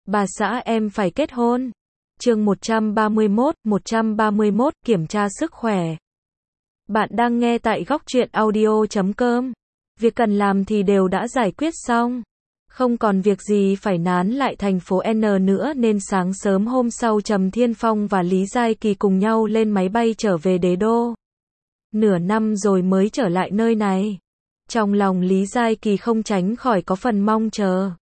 Bà xã em phải kết hôn. Chương 131, kiểm tra sức khỏe. Bạn đang nghe tại góc truyện audio.com. Việc cần làm thì đều đã giải quyết xong. Không còn việc gì phải nán lại thành phố N nữa nên sáng sớm hôm sau Trầm Thiên Phong và Lý Giai Kỳ cùng nhau lên máy bay trở về đế đô. Nửa năm rồi mới trở lại nơi này. Trong lòng Lý Giai Kỳ không tránh khỏi có phần mong chờ.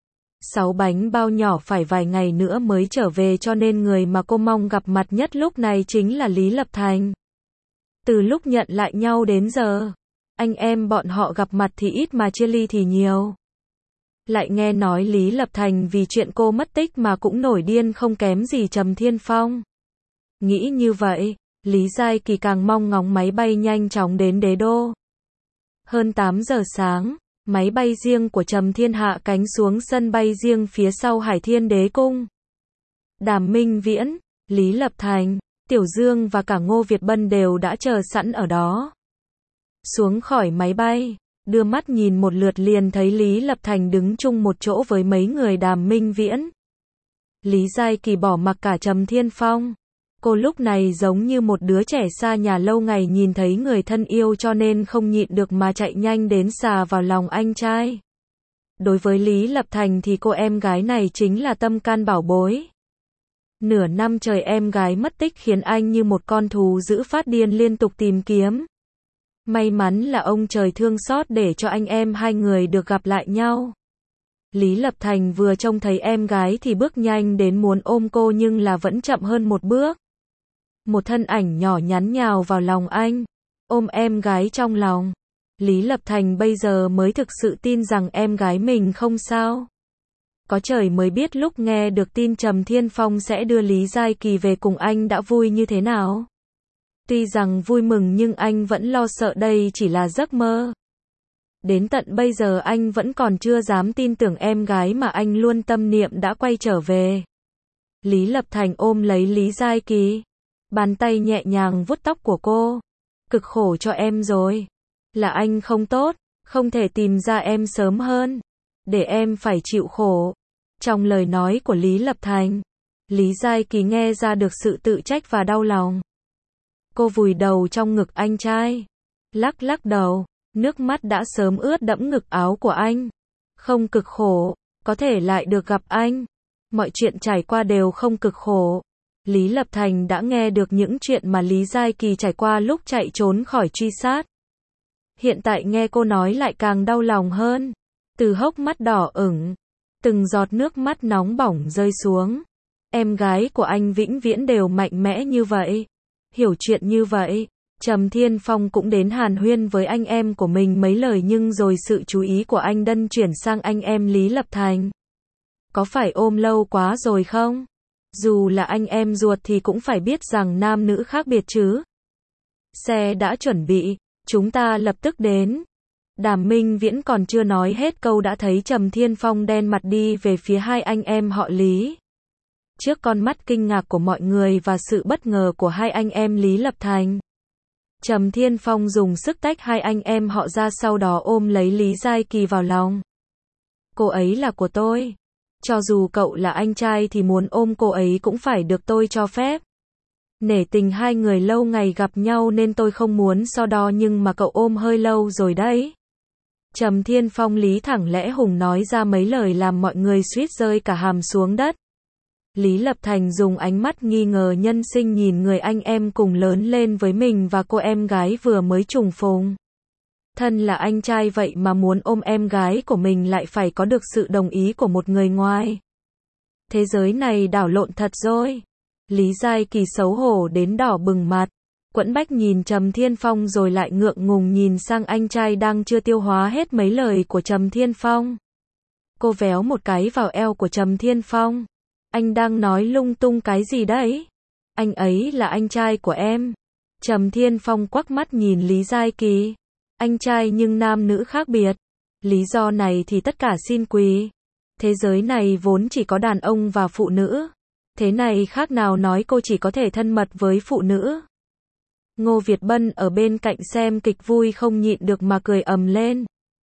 6 bánh bao nhỏ phải vài ngày nữa mới trở về cho nên người mà cô mong gặp mặt nhất lúc này chính là Lý Lập Thành. Từ lúc nhận lại nhau đến giờ, anh em bọn họ gặp mặt thì ít mà chia ly thì nhiều. Lại nghe nói Lý Lập Thành vì chuyện cô mất tích mà cũng nổi điên không kém gì Trầm Thiên Phong. Nghĩ như vậy, Lý Giai Kỳ càng mong ngóng máy bay nhanh chóng đến đế đô. Hơn 8 giờ sáng, máy bay riêng của Trầm Thiên hạ cánh xuống sân bay riêng phía sau Hải Thiên Đế Cung. Đàm Minh Viễn, Lý Lập Thành, Tiểu Dương và cả Ngô Việt Bân đều đã chờ sẵn ở đó. Xuống khỏi máy bay, đưa mắt nhìn một lượt liền thấy Lý Lập Thành đứng chung một chỗ với mấy người Đàm Minh Viễn. Lý Giai Kỳ bỏ mặc cả Trầm Thiên Phong. Cô lúc này giống như một đứa trẻ xa nhà lâu ngày nhìn thấy người thân yêu cho nên không nhịn được mà chạy nhanh đến xà vào lòng anh trai. Đối với Lý Lập Thành thì cô em gái này chính là tâm can bảo bối. Nửa năm trời em gái mất tích khiến anh như một con thú dữ phát điên liên tục tìm kiếm. May mắn là ông trời thương xót để cho anh em hai người được gặp lại nhau. Lý Lập Thành vừa trông thấy em gái thì bước nhanh đến muốn ôm cô nhưng là vẫn chậm hơn một bước. Một thân ảnh nhỏ nhắn nhào vào lòng anh, ôm em gái trong lòng. Lý Lập Thành bây giờ mới thực sự tin rằng em gái mình không sao. Có trời mới biết lúc nghe được tin Trầm Thiên Phong sẽ đưa Lý Giai Kỳ về cùng anh đã vui như thế nào. Tuy rằng vui mừng nhưng anh vẫn lo sợ đây chỉ là giấc mơ. Đến tận bây giờ anh vẫn còn chưa dám tin tưởng em gái mà anh luôn tâm niệm đã quay trở về. Lý Lập Thành ôm lấy Lý Giai Kỳ. Bàn tay nhẹ nhàng vuốt tóc của cô. Cực khổ cho em rồi. Là anh không tốt, không thể tìm ra em sớm hơn. Để em phải chịu khổ. Trong lời nói của Lý Lập Thành, Lý Giai Kỳ nghe ra được sự tự trách và đau lòng. Cô vùi đầu trong ngực anh trai. Lắc lắc đầu, nước mắt đã sớm ướt đẫm ngực áo của anh. Không cực khổ, có thể lại được gặp anh. Mọi chuyện trải qua đều không cực khổ. Lý Lập Thành đã nghe được những chuyện mà Lý Giai Kỳ trải qua lúc chạy trốn khỏi truy sát. Hiện tại nghe cô nói lại càng đau lòng hơn. Từ hốc mắt đỏ ửng, từng giọt nước mắt nóng bỏng rơi xuống. Em gái của anh vĩnh viễn đều mạnh mẽ như vậy. Hiểu chuyện như vậy. Trầm Thiên Phong cũng đến hàn huyên với anh em của mình mấy lời nhưng rồi sự chú ý của anh đân chuyển sang anh em Lý Lập Thành. Có phải ôm lâu quá rồi không? Dù là anh em ruột thì cũng phải biết rằng nam nữ khác biệt chứ. Xe đã chuẩn bị, chúng ta lập tức đến. Đàm Minh Viễn còn chưa nói hết câu đã thấy Trầm Thiên Phong đen mặt đi về phía hai anh em họ Lý. Trước con mắt kinh ngạc của mọi người và sự bất ngờ của hai anh em Lý Lập Thành, Trầm Thiên Phong dùng sức tách hai anh em họ ra sau đó ôm lấy Lý Giai Kỳ vào lòng. Cô ấy là của tôi. Cho dù cậu là anh trai thì muốn ôm cô ấy cũng phải được tôi cho phép. Nể tình hai người lâu ngày gặp nhau nên tôi không muốn so đo nhưng mà cậu ôm hơi lâu rồi đấy. Trầm Thiên Phong lý thẳng lẽ hùng nói ra mấy lời làm mọi người suýt rơi cả hàm xuống đất. Lý Lập Thành dùng ánh mắt nghi ngờ nhân sinh nhìn người anh em cùng lớn lên với mình và cô em gái vừa mới trùng phùng. Thân là anh trai vậy mà muốn ôm em gái của mình lại phải có được sự đồng ý của một người ngoài. Thế giới này đảo lộn thật rồi. Lý Giai Kỳ xấu hổ đến đỏ bừng mặt. Quẫn bách nhìn Trầm Thiên Phong rồi lại ngượng ngùng nhìn sang anh trai đang chưa tiêu hóa hết mấy lời của Trầm Thiên Phong. Cô véo một cái vào eo của Trầm Thiên Phong. Anh đang nói lung tung cái gì đấy? Anh ấy là anh trai của em. Trầm Thiên Phong quắc mắt nhìn Lý Giai Kỳ. Anh trai nhưng nam nữ khác biệt. Lý do này thì tất cả xin quỳ. Thế giới này vốn chỉ có đàn ông và phụ nữ. Thế này khác nào nói cô chỉ có thể thân mật với phụ nữ. Ngô Việt Bân ở bên cạnh xem kịch vui không nhịn được mà cười ầm lên.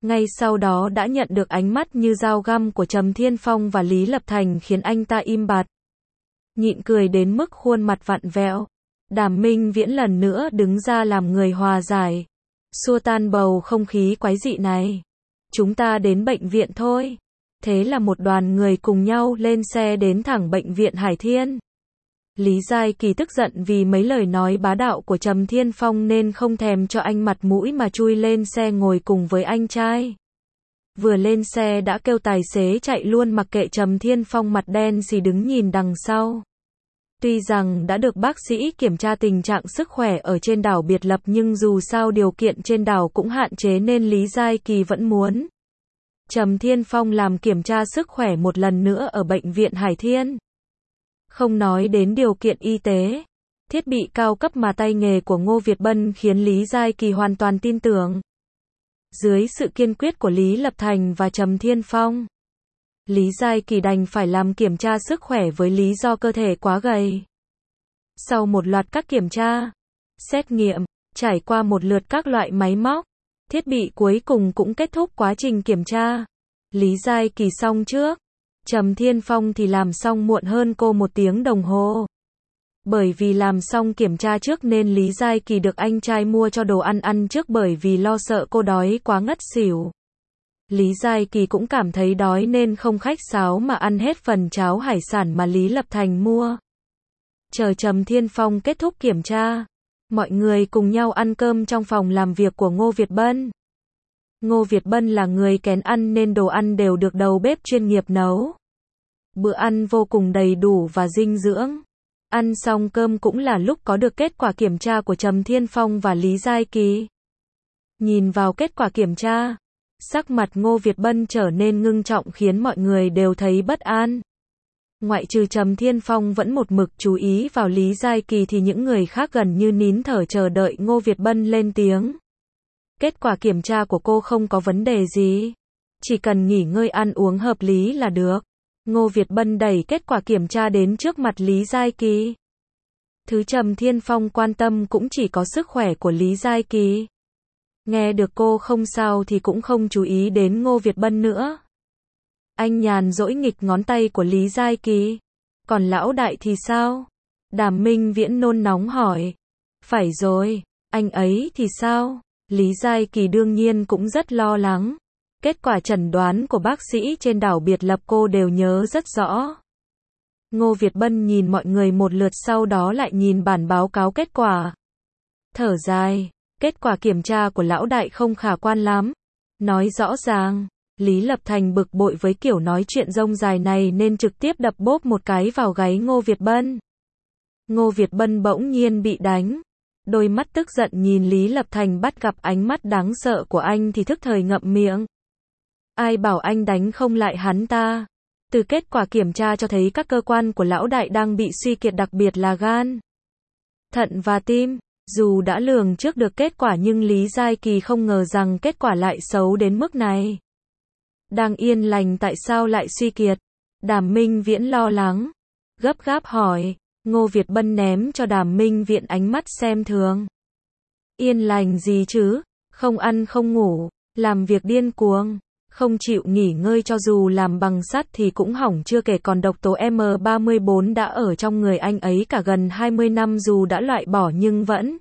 Ngay sau đó đã nhận được ánh mắt như dao găm của Trầm Thiên Phong và Lý Lập Thành khiến anh ta im bặt. Nhịn cười đến mức khuôn mặt vặn vẹo. Đàm Minh Viễn lần nữa đứng ra làm người hòa giải, xua tan bầu không khí quái dị này. Chúng ta đến bệnh viện thôi. Thế là một đoàn người cùng nhau lên xe đến thẳng bệnh viện Hải Thiên. Lý Giai Kỳ tức giận vì mấy lời nói bá đạo của Trầm Thiên Phong nên không thèm cho anh mặt mũi mà chui lên xe ngồi cùng với anh trai. Vừa lên xe đã kêu tài xế chạy luôn mặc kệ Trầm Thiên Phong mặt đen xì đứng nhìn đằng sau. Tuy rằng đã được bác sĩ kiểm tra tình trạng sức khỏe ở trên đảo biệt lập nhưng dù sao điều kiện trên đảo cũng hạn chế nên Lý Giai Kỳ vẫn muốn Trầm Thiên Phong làm kiểm tra sức khỏe một lần nữa ở bệnh viện Hải Thiên. Không nói đến điều kiện y tế, thiết bị cao cấp mà tay nghề của Ngô Việt Bân khiến Lý Giai Kỳ hoàn toàn tin tưởng. Dưới sự kiên quyết của Lý Lập Thành và Trầm Thiên Phong, Lý Giai Kỳ đành phải làm kiểm tra sức khỏe với lý do cơ thể quá gầy. Sau một loạt các kiểm tra, xét nghiệm, trải qua một lượt các loại máy móc, thiết bị cuối cùng cũng kết thúc quá trình kiểm tra. Lý Giai Kỳ xong trước, Trầm Thiên Phong thì làm xong muộn hơn cô 1 tiếng đồng hồ. Bởi vì làm xong kiểm tra trước nên Lý Giai Kỳ được anh trai mua cho đồ ăn trước bởi vì lo sợ cô đói quá ngất xỉu. Lý Giai Kỳ cũng cảm thấy đói nên không khách sáo mà ăn hết phần cháo hải sản mà Lý Lập Thành mua. Chờ Trầm Thiên Phong kết thúc kiểm tra, mọi người cùng nhau ăn cơm trong phòng làm việc của Ngô Việt Bân. Ngô Việt Bân là người kén ăn nên đồ ăn đều được đầu bếp chuyên nghiệp nấu. Bữa ăn vô cùng đầy đủ và dinh dưỡng. Ăn xong cơm cũng là lúc có được kết quả kiểm tra của Trầm Thiên Phong và Lý Giai Kỳ. Nhìn vào kết quả kiểm tra, sắc mặt Ngô Việt Bân trở nên ngưng trọng khiến mọi người đều thấy bất an. Ngoại trừ Trầm Thiên Phong vẫn một mực chú ý vào Lý Giai Kỳ thì những người khác gần như nín thở chờ đợi Ngô Việt Bân lên tiếng. Kết quả kiểm tra của cô không có vấn đề gì. Chỉ cần nghỉ ngơi ăn uống hợp lý là được. Ngô Việt Bân đẩy kết quả kiểm tra đến trước mặt Lý Giai Kỳ. Thứ Trầm Thiên Phong quan tâm cũng chỉ có sức khỏe của Lý Giai Kỳ. Nghe được cô không sao thì cũng không chú ý đến Ngô Việt Bân nữa. Anh nhàn dỗi nghịch ngón tay của Lý Giai Kỳ. Còn lão đại thì sao? Đàm Minh Viễn nôn nóng hỏi. Phải rồi, anh ấy thì sao? Lý Giai Kỳ đương nhiên cũng rất lo lắng. Kết quả chẩn đoán của bác sĩ trên đảo biệt lập cô đều nhớ rất rõ. Ngô Việt Bân nhìn mọi người một lượt sau đó lại nhìn bản báo cáo kết quả. Thở dài, kết quả kiểm tra của lão đại không khả quan lắm. Nói rõ ràng, Lý Lập Thành bực bội với kiểu nói chuyện rông dài này nên trực tiếp đập bốp một cái vào gáy Ngô Việt Bân. Ngô Việt Bân bỗng nhiên bị đánh. Đôi mắt tức giận nhìn Lý Lập Thành bắt gặp ánh mắt đáng sợ của anh thì thức thời ngậm miệng. Ai bảo anh đánh không lại hắn ta? Từ kết quả kiểm tra cho thấy các cơ quan của lão đại đang bị suy kiệt đặc biệt là gan, thận và tim. Dù đã lường trước được kết quả nhưng Lý Giai Kỳ không ngờ rằng kết quả lại xấu đến mức này. Đang yên lành tại sao lại suy kiệt? Đàm Minh Viễn lo lắng, gấp gáp hỏi. Ngô Việt Bân ném cho Đàm Minh Viễn ánh mắt xem thường. Yên lành gì chứ? Không ăn không ngủ, làm việc điên cuồng, không chịu nghỉ ngơi cho dù làm bằng sắt thì cũng hỏng chưa kể còn độc tố M34 đã ở trong người anh ấy cả gần 20 năm dù đã loại bỏ nhưng vẫn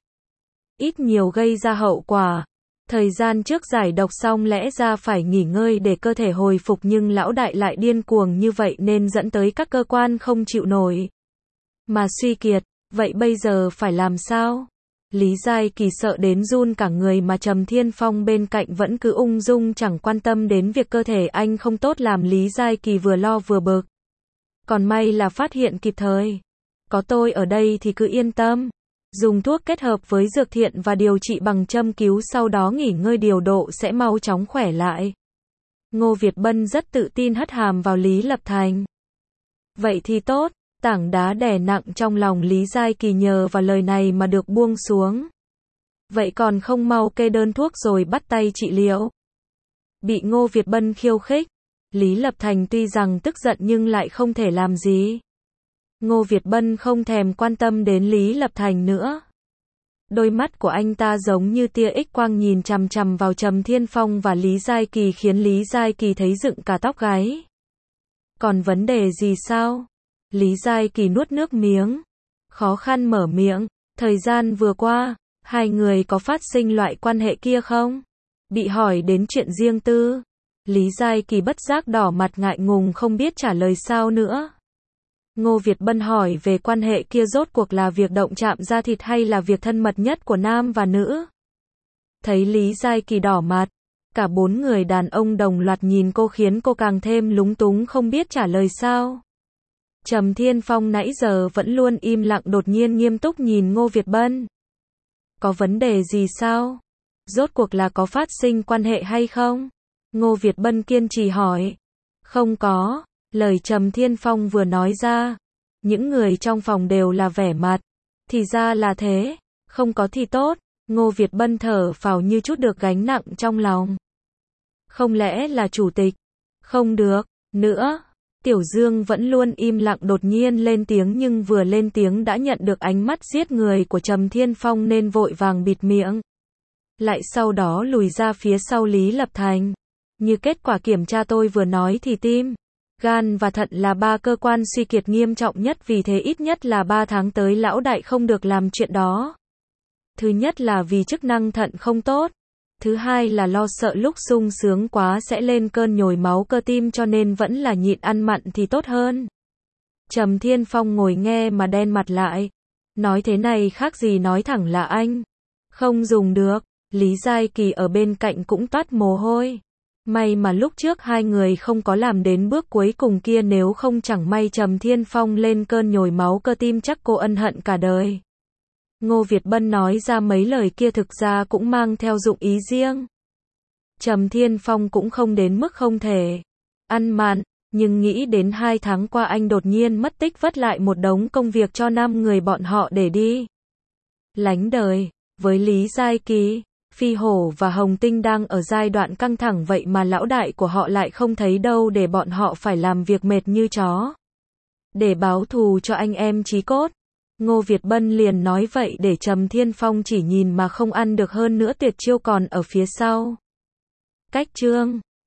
ít nhiều gây ra hậu quả. Thời gian trước giải độc xong lẽ ra phải nghỉ ngơi để cơ thể hồi phục nhưng lão đại lại điên cuồng như vậy nên dẫn tới các cơ quan không chịu nổi. Mà suy kiệt, vậy bây giờ phải làm sao? Lý Giai Kỳ sợ đến run cả người mà Trầm Thiên Phong bên cạnh vẫn cứ ung dung chẳng quan tâm đến việc cơ thể anh không tốt làm Lý Giai Kỳ vừa lo vừa bực. Còn may là phát hiện kịp thời. Có tôi ở đây thì cứ yên tâm. Dùng thuốc kết hợp với dược thiện và điều trị bằng châm cứu sau đó nghỉ ngơi điều độ sẽ mau chóng khỏe lại. Ngô Việt Bân rất tự tin hất hàm vào Lý Lập Thành. Vậy thì tốt. Tảng đá đè nặng trong lòng Lý Giai Kỳ nhờ vào lời này mà được buông xuống. Vậy còn không mau kê đơn thuốc rồi bắt tay trị liệu. Bị Ngô Việt Bân khiêu khích, Lý Lập Thành tuy rằng tức giận nhưng lại không thể làm gì. Ngô Việt Bân không thèm quan tâm đến Lý Lập Thành nữa. Đôi mắt của anh ta giống như tia X quang nhìn chằm chằm vào Trầm Thiên Phong và Lý Giai Kỳ khiến Lý Giai Kỳ thấy dựng cả tóc gáy. Còn vấn đề gì sao? Lý Giai Kỳ nuốt nước miếng, khó khăn mở miệng. Thời gian vừa qua, hai người có phát sinh loại quan hệ kia không? Bị hỏi đến chuyện riêng tư, Lý Giai Kỳ bất giác đỏ mặt ngại ngùng không biết trả lời sao nữa. Ngô Việt Bân hỏi về quan hệ kia rốt cuộc là việc động chạm da thịt hay là việc thân mật nhất của nam và nữ. Thấy Lý Giai Kỳ đỏ mặt, cả bốn người đàn ông đồng loạt nhìn cô khiến cô càng thêm lúng túng không biết trả lời sao. Trầm Thiên Phong nãy giờ vẫn luôn im lặng đột nhiên nghiêm túc nhìn Ngô Việt Bân. Có vấn đề gì sao? Rốt cuộc là có phát sinh quan hệ hay không? Ngô Việt Bân kiên trì hỏi. Không có. Lời Trầm Thiên Phong vừa nói ra, những người trong phòng đều là vẻ mặt. Thì ra là thế, không có thì tốt. Ngô Việt Bân thở phào như chút được gánh nặng trong lòng. Không lẽ là chủ tịch? Không được, nữa. Tiểu Dương vẫn luôn im lặng đột nhiên lên tiếng nhưng vừa lên tiếng đã nhận được ánh mắt giết người của Trầm Thiên Phong nên vội vàng bịt miệng. Lại sau đó lùi ra phía sau Lý Lập Thành. Như kết quả kiểm tra tôi vừa nói thì tim, gan và thận là ba cơ quan suy kiệt nghiêm trọng nhất vì thế ít nhất là 3 tháng tới lão đại không được làm chuyện đó. Thứ nhất là vì chức năng thận không tốt. Thứ hai là lo sợ lúc sung sướng quá sẽ lên cơn nhồi máu cơ tim cho nên vẫn là nhịn ăn mặn thì tốt hơn. Trầm Thiên Phong ngồi nghe mà đen mặt lại. Nói thế này khác gì nói thẳng là anh. Không dùng được. Lý Giai Kỳ ở bên cạnh cũng toát mồ hôi. May mà lúc trước hai người không có làm đến bước cuối cùng kia nếu không chẳng may Trầm Thiên Phong lên cơn nhồi máu cơ tim chắc cô ân hận cả đời. Ngô Việt Bân nói ra mấy lời kia thực ra cũng mang theo dụng ý riêng. Trầm Thiên Phong cũng không đến mức không thể ăn mặn, nhưng nghĩ đến 2 tháng qua anh đột nhiên mất tích vất lại một đống công việc cho 5 người bọn họ để đi lánh đời. Với Lý Giai Kỳ, Phi Hổ và Hồng Tinh đang ở giai đoạn căng thẳng vậy mà lão đại của họ lại không thấy đâu để bọn họ phải làm việc mệt như chó. Để báo thù cho anh em chí cốt. Ngô Việt Bân liền nói vậy để Trầm Thiên Phong chỉ nhìn mà không ăn được hơn nữa tuyệt chiêu còn ở phía sau. Cách chương